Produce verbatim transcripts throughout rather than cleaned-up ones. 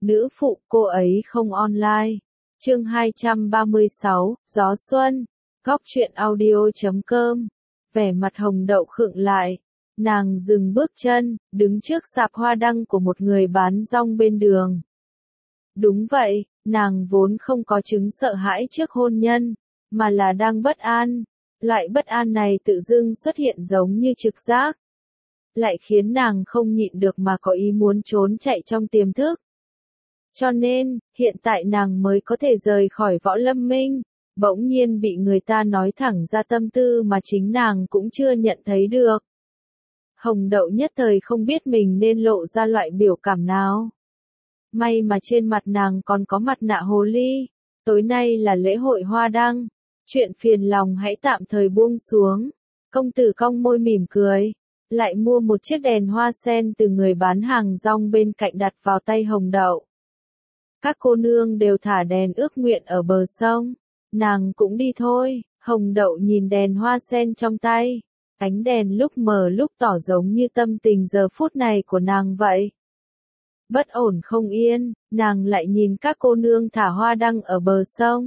nữ phụ cô ấy không online. Chương hai trăm ba mươi sáu, Gió Xuân, góc truyện audio chấm com. Vẻ mặt Hồng Đậu khựng lại, nàng dừng bước chân, đứng trước sạp hoa đăng của một người bán rong bên đường. Đúng vậy, nàng vốn không có chứng sợ hãi trước hôn nhân, mà là đang bất an. Loại bất an này tự dưng xuất hiện giống như trực giác, lại khiến nàng không nhịn được mà có ý muốn trốn chạy trong tiềm thức. Cho nên, hiện tại nàng mới có thể rời khỏi Võ Lâm Minh, bỗng nhiên bị người ta nói thẳng ra tâm tư mà chính nàng cũng chưa nhận thấy được. Hồng Đậu nhất thời không biết mình nên lộ ra loại biểu cảm nào. May mà trên mặt nàng còn có mặt nạ hồ ly, tối nay là lễ hội hoa đăng, chuyện phiền lòng hãy tạm thời buông xuống. Công tử cong môi mỉm cười, lại mua một chiếc đèn hoa sen từ người bán hàng rong bên cạnh đặt vào tay Hồng Đậu. Các cô nương đều thả đèn ước nguyện ở bờ sông, nàng cũng đi thôi. Hồng Đậu nhìn đèn hoa sen trong tay, ánh đèn lúc mờ lúc tỏ giống như tâm tình giờ phút này của nàng vậy. Bất ổn không yên, nàng lại nhìn các cô nương thả hoa đăng ở bờ sông.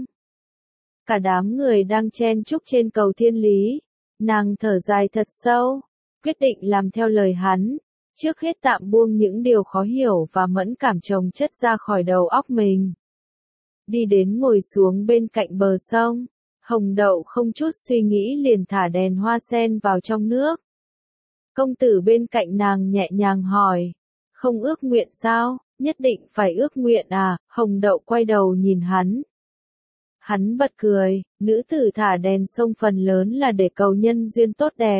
Cả đám người đang chen chúc trên cầu Thiên Lý, nàng thở dài thật sâu, quyết định làm theo lời hắn, trước hết tạm buông những điều khó hiểu và mẫn cảm chồng chất ra khỏi đầu óc mình. Đi đến ngồi xuống bên cạnh bờ sông, Hồng Đậu không chút suy nghĩ liền thả đèn hoa sen vào trong nước. Công tử bên cạnh nàng nhẹ nhàng hỏi, không ước nguyện sao, nhất định phải ước nguyện à? Hồng Đậu quay đầu nhìn hắn. Hắn bật cười, nữ tử thả đèn sông phần lớn là để cầu nhân duyên tốt đẹp.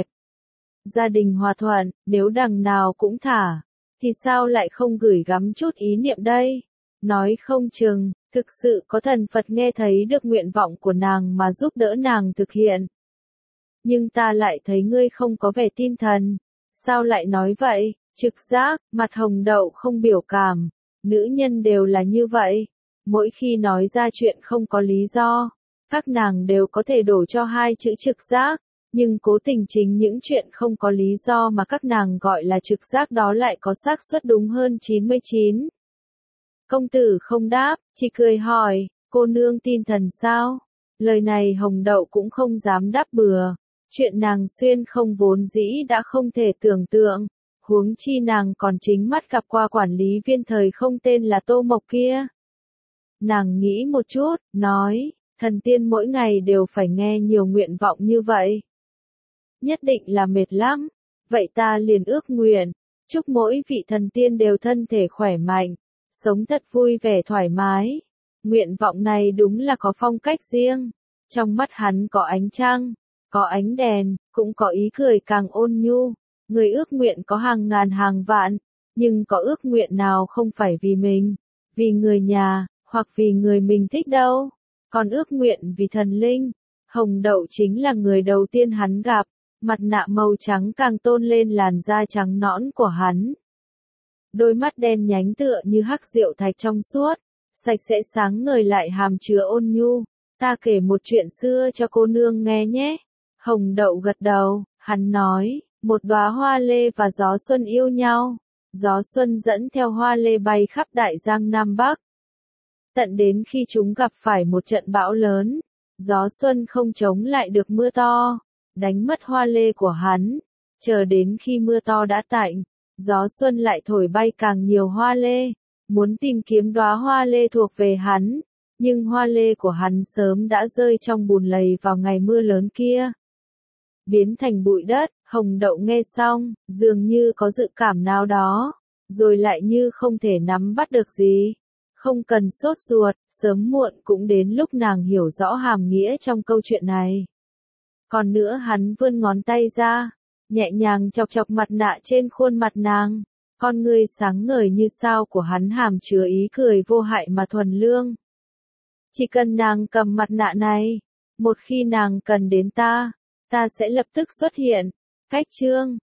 Gia đình hòa thuận, nếu đằng nào cũng thả, thì sao lại không gửi gắm chút ý niệm đây? Nói không chừng, thực sự có thần Phật nghe thấy được nguyện vọng của nàng mà giúp đỡ nàng thực hiện. Nhưng ta lại thấy ngươi không có vẻ tin thần. Sao lại nói vậy? Trực giác, mặt Hồng Đậu không biểu cảm. Nữ nhân đều là như vậy. Mỗi khi nói ra chuyện không có lý do, các nàng đều có thể đổ cho hai chữ trực giác. Nhưng cố tình chính những chuyện không có lý do mà các nàng gọi là trực giác đó lại có xác suất đúng hơn chín mươi chín. Công tử không đáp, chỉ cười hỏi, cô nương tin thần sao? Lời này Hồng Đậu cũng không dám đáp bừa. Chuyện nàng xuyên không vốn dĩ đã không thể tưởng tượng. Huống chi nàng còn chính mắt gặp qua quản lý viên thời không tên là Tô Mộc kia. Nàng nghĩ một chút, nói, thần tiên mỗi ngày đều phải nghe nhiều nguyện vọng như vậy. Nhất định là mệt lắm. Vậy ta liền ước nguyện, chúc mỗi vị thần tiên đều thân thể khỏe mạnh, sống thật vui vẻ thoải mái. Nguyện vọng này đúng là có phong cách riêng. Trong mắt hắn có ánh trăng, có ánh đèn, cũng có ý cười càng ôn nhu. Người ước nguyện có hàng ngàn hàng vạn, nhưng có ước nguyện nào không phải vì mình, vì người nhà, hoặc vì người mình thích đâu. Còn ước nguyện vì thần linh. Hồng Đậu chính là người đầu tiên hắn gặp. Mặt nạ màu trắng càng tôn lên làn da trắng nõn của hắn. Đôi mắt đen nhánh tựa như hắc rượu thạch trong suốt, sạch sẽ sáng ngời lại hàm chứa ôn nhu. Ta kể một chuyện xưa cho cô nương nghe nhé. Hồng Đậu gật đầu, hắn nói, một đóa hoa lê và gió xuân yêu nhau. Gió xuân dẫn theo hoa lê bay khắp đại giang Nam Bắc. Tận đến khi chúng gặp phải một trận bão lớn, gió xuân không chống lại được mưa to, đánh mất hoa lê của hắn. Chờ đến khi mưa to đã tạnh, gió xuân lại thổi bay càng nhiều hoa lê, muốn tìm kiếm đóa hoa lê thuộc về hắn. Nhưng hoa lê của hắn sớm đã rơi trong bùn lầy vào ngày mưa lớn kia, biến thành bụi đất. Hồng Đậu nghe xong, dường như có dự cảm nào đó, rồi lại như không thể nắm bắt được gì. Không cần sốt ruột, sớm muộn cũng đến lúc nàng hiểu rõ hàm nghĩa trong câu chuyện này. Còn nữa hắn vươn ngón tay ra, nhẹ nhàng chọc chọc mặt nạ trên khuôn mặt nàng. Con ngươi sáng ngời như sao của hắn hàm chứa ý cười vô hại mà thuần lương. Chỉ cần nàng cầm mặt nạ này, một khi nàng cần đến ta, ta sẽ lập tức xuất hiện. Cách chương